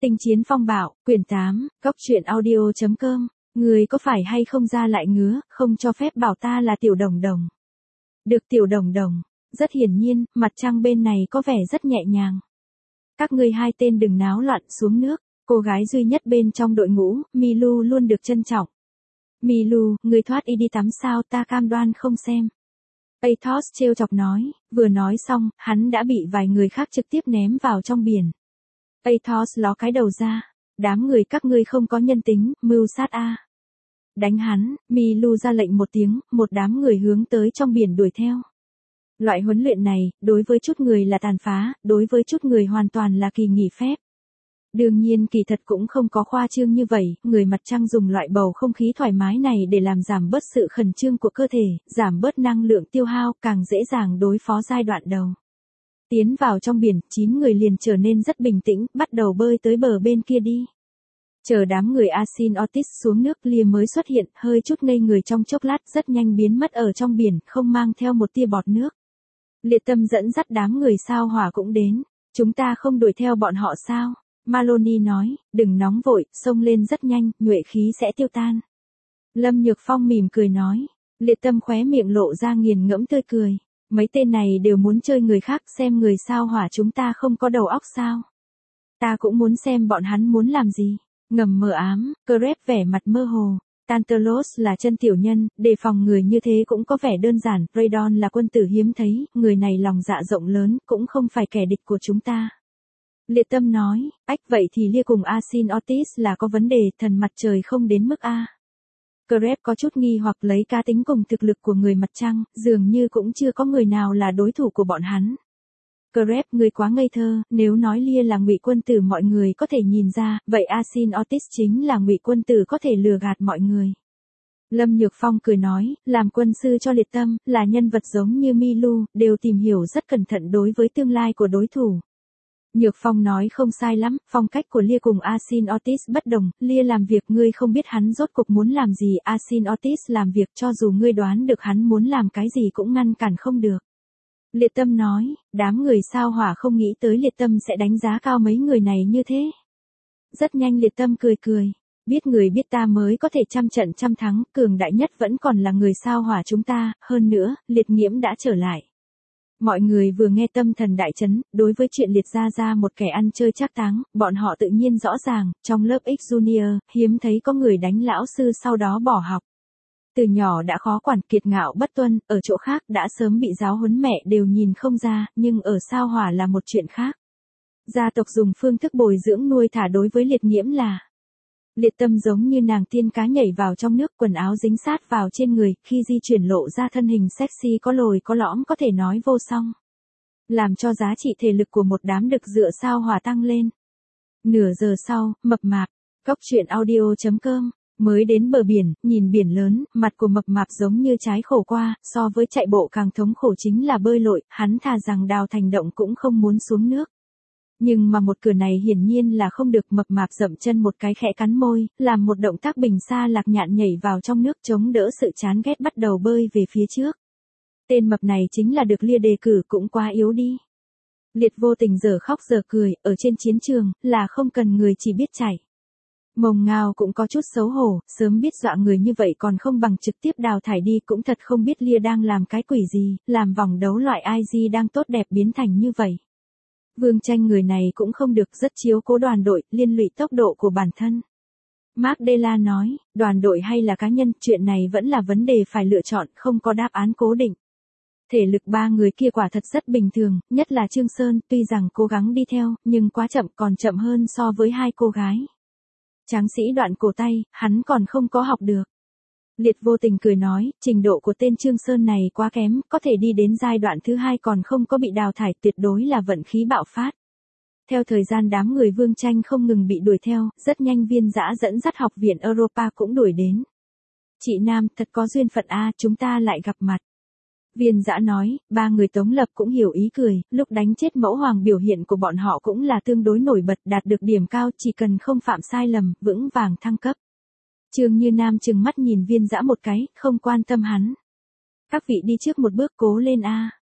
Tinh chiến phong bạo, quyển 8, góc truyện audio.com. Người có phải hay không ra lại ngứa, không cho phép bảo ta là Tiểu Đồng Đồng. Được Tiểu Đồng Đồng. Rất hiển nhiên, mặt trăng bên này có vẻ rất nhẹ nhàng. Các ngươi hai tên đừng náo loạn xuống nước. Cô gái duy nhất bên trong đội ngũ, Milu luôn được trân trọng. Milu, người thoát y đi tắm sao, ta cam đoan không xem. Athos trêu chọc nói, vừa nói xong, hắn đã bị vài người khác trực tiếp ném vào trong biển. Athos ló cái đầu ra, đám người các ngươi không có nhân tính, mưu sát a. Đánh hắn, Milu ra lệnh một tiếng, một đám người hướng tới trong biển đuổi theo. Loại huấn luyện này, đối với chút người là tàn phá, đối với chút người hoàn toàn là kỳ nghỉ phép. Đương nhiên kỳ thật cũng không có khoa trương như vậy, người mặt trăng dùng loại bầu không khí thoải mái này để làm giảm bớt sự khẩn trương của cơ thể, giảm bớt năng lượng tiêu hao, càng dễ dàng đối phó giai đoạn đầu. Tiến vào trong biển, 9 người liền trở nên rất bình tĩnh, bắt đầu bơi tới bờ bên kia đi. Chờ đám người Asin Otis xuống nước, Lia mới xuất hiện, hơi chút ngây người trong chốc lát, rất nhanh biến mất ở trong biển, không mang theo một tia bọt nước. Liệt Tâm dẫn dắt đám người sao hỏa cũng đến. Chúng ta không đuổi theo bọn họ sao? Maloney nói, đừng nóng vội, xông lên rất nhanh, nhuệ khí sẽ tiêu tan. Lâm Nhược Phong mỉm cười nói. Liệt Tâm khóe miệng lộ ra nghiền ngẫm tươi cười. Mấy tên này đều muốn chơi người khác, xem người sao hỏa chúng ta không có đầu óc sao. Ta cũng muốn xem bọn hắn muốn làm gì. Ngầm mờ ám, Crep vẻ mặt mơ hồ. Tantalos là chân tiểu nhân, đề phòng người như thế cũng có vẻ đơn giản. Raydon là quân tử hiếm thấy, người này lòng dạ rộng lớn, cũng không phải kẻ địch của chúng ta. Liệt Tâm nói, ách vậy thì Lia cùng Asin Otis là có vấn đề, thần mặt trời không đến mức A. Crep có chút nghi hoặc lấy cá tính cùng thực lực của người mặt trăng, dường như cũng chưa có người nào là đối thủ của bọn hắn. Crep, người quá ngây thơ, nếu nói Lia là ngụy quân tử mọi người có thể nhìn ra, vậy Asin Otis chính là ngụy quân tử có thể lừa gạt mọi người. Lâm Nhược Phong cười nói, làm quân sư cho Liệt Tâm, là nhân vật giống như Milu, đều tìm hiểu rất cẩn thận đối với tương lai của đối thủ. Nhược Phong nói không sai lắm, phong cách của Lia cùng Asin Otis bất đồng, Lia làm việc ngươi không biết hắn rốt cục muốn làm gì, Asin Otis làm việc cho dù ngươi đoán được hắn muốn làm cái gì cũng ngăn cản không được. Liệt Tâm nói, đám người sao hỏa không nghĩ tới Liệt Tâm sẽ đánh giá cao mấy người này như thế. Rất nhanh Liệt Tâm cười cười, biết người biết ta mới có thể trăm trận trăm thắng, cường đại nhất vẫn còn là người sao hỏa chúng ta, hơn nữa, Liệt Nghiễm đã trở lại. Mọi người vừa nghe tâm thần đại chấn, đối với chuyện Liệt ra một kẻ ăn chơi trác táng, bọn họ tự nhiên rõ ràng, trong lớp X Junior, hiếm thấy có người đánh lão sư sau đó bỏ học. Từ nhỏ đã khó quản, kiệt ngạo bất tuân, ở chỗ khác đã sớm bị giáo huấn mẹ đều nhìn không ra, nhưng ở sao hỏa là một chuyện khác. Gia tộc dùng phương thức bồi dưỡng nuôi thả đối với Liệt Nghiễm là Liệt Tâm giống như nàng tiên cá nhảy vào trong nước, quần áo dính sát vào trên người, khi di chuyển lộ ra thân hình sexy có lồi có lõm có thể nói vô song. Làm cho giá trị thể lực của một đám đực dựa sao hỏa tăng lên. Nửa giờ sau, mập mạp, góc truyện audio.com, mới đến bờ biển, nhìn biển lớn, mặt của mập mạp giống như trái khổ qua, so với chạy bộ càng thống khổ chính là bơi lội, hắn thà rằng đào thành động cũng không muốn xuống nước. Nhưng mà một cửa này hiển nhiên là không được, mập mạp dậm chân một cái khẽ cắn môi, làm một động tác bình xa lạc nhạn nhảy vào trong nước chống đỡ sự chán ghét bắt đầu bơi về phía trước. Tên mập này chính là được Lia đề cử cũng quá yếu đi. Liệt vô tình giờ khóc giờ cười, ở trên chiến trường, là không cần người chỉ biết chảy. Mông Ngao cũng có chút xấu hổ, sớm biết dọa người như vậy còn không bằng trực tiếp đào thải đi, cũng thật không biết Lia đang làm cái quỷ gì, làm vòng đấu loại IG đang tốt đẹp biến thành như vậy. Vương Tranh người này cũng không được, rất chiếu cố đoàn đội, liên lụy tốc độ của bản thân. Mark Della nói, đoàn đội hay là cá nhân, chuyện này vẫn là vấn đề phải lựa chọn, không có đáp án cố định. Thể lực ba người kia quả thật rất bình thường, nhất là Trương Sơn, tuy rằng cố gắng đi theo, nhưng quá chậm, còn chậm hơn so với hai cô gái. Tráng sĩ đoạn cổ tay, hắn còn không có học được. Liệt vô tình cười nói, trình độ của tên Trương Sơn này quá kém, có thể đi đến giai đoạn thứ 2 còn không có bị đào thải, tuyệt đối là vận khí bạo phát. Theo thời gian đám người Vương Tranh không ngừng bị đuổi theo, rất nhanh Viên Dã dẫn dắt học viện Europa cũng đuổi đến. Chị Nam, thật có duyên phận a, chúng ta lại gặp mặt. Viên Dã nói, ba người Tống Lập cũng hiểu ý cười, lúc đánh chết Mẫu Hoàng biểu hiện của bọn họ cũng là tương đối nổi bật, đạt được điểm cao, chỉ cần không phạm sai lầm, vững vàng thăng cấp. Trương Như Nam trừng mắt nhìn Viên Dã một cái, không quan tâm hắn. Các vị đi trước một bước, cố lên a.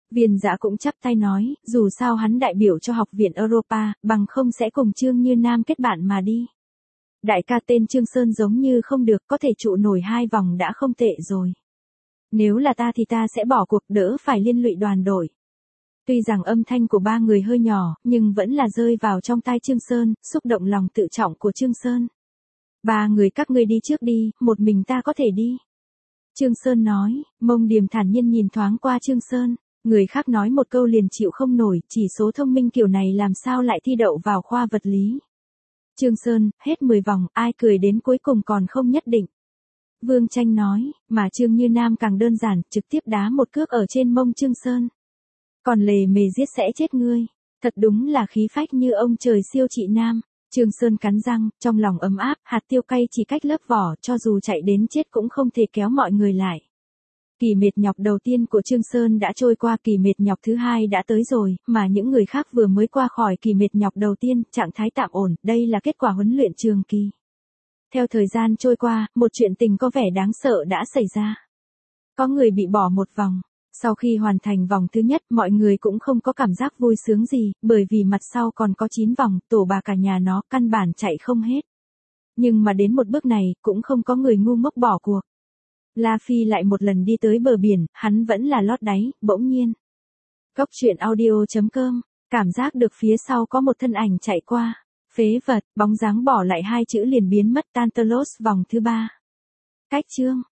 Viên Dã cũng chắp tay nói, dù sao hắn đại biểu cho học viện Europa, bằng không sẽ cùng Trương Như Nam kết bạn mà đi. Đại ca tên Trương Sơn giống như không được, có thể trụ nổi 2 vòng đã không tệ rồi. Nếu là ta thì ta sẽ bỏ cuộc, đỡ phải liên lụy đoàn đội. Tuy rằng âm thanh của 3 người hơi nhỏ, nhưng vẫn là rơi vào trong tai Trương Sơn, xúc động lòng tự trọng của Trương Sơn. 3 người các ngươi đi trước đi, một mình ta có thể đi. Trương Sơn nói, Mông Điềm thản nhiên nhìn thoáng qua Trương Sơn, người khác nói một câu liền chịu không nổi, chỉ số thông minh kiểu này làm sao lại thi đậu vào khoa vật lý. Trương Sơn, hết 10 vòng, ai cười đến cuối cùng còn không nhất định. Vương Tranh nói, mà Trương Như Nam càng đơn giản, trực tiếp đá một cước ở trên mông Trương Sơn. Còn lề mề giết sẽ chết ngươi. Thật đúng là khí phách như ông trời siêu trị nam. Trương Sơn cắn răng, trong lòng ấm áp, hạt tiêu cay chỉ cách lớp vỏ, cho dù chạy đến chết cũng không thể kéo mọi người lại. Kỳ mệt nhọc đầu tiên của Trương Sơn đã trôi qua, kỳ mệt nhọc thứ 2 đã tới rồi, mà những người khác vừa mới qua khỏi kỳ mệt nhọc đầu tiên, trạng thái tạm ổn, đây là kết quả huấn luyện trường kỳ. Theo thời gian trôi qua, một chuyện tình có vẻ đáng sợ đã xảy ra. Có người bị bỏ một vòng. Sau khi hoàn thành vòng thứ nhất, mọi người cũng không có cảm giác vui sướng gì, bởi vì mặt sau còn có 9 vòng, tổ bà cả nhà nó, căn bản chạy không hết. Nhưng mà đến một bước này, cũng không có người ngu ngốc bỏ cuộc. La Phi lại một lần đi tới bờ biển, hắn vẫn là lót đáy, bỗng nhiên. Góc truyện audio.com, cảm giác được phía sau có một thân ảnh chạy qua. Phế vật, bóng dáng bỏ lại 2 chữ liền biến mất. Tantalos vòng thứ 3. Cách chương.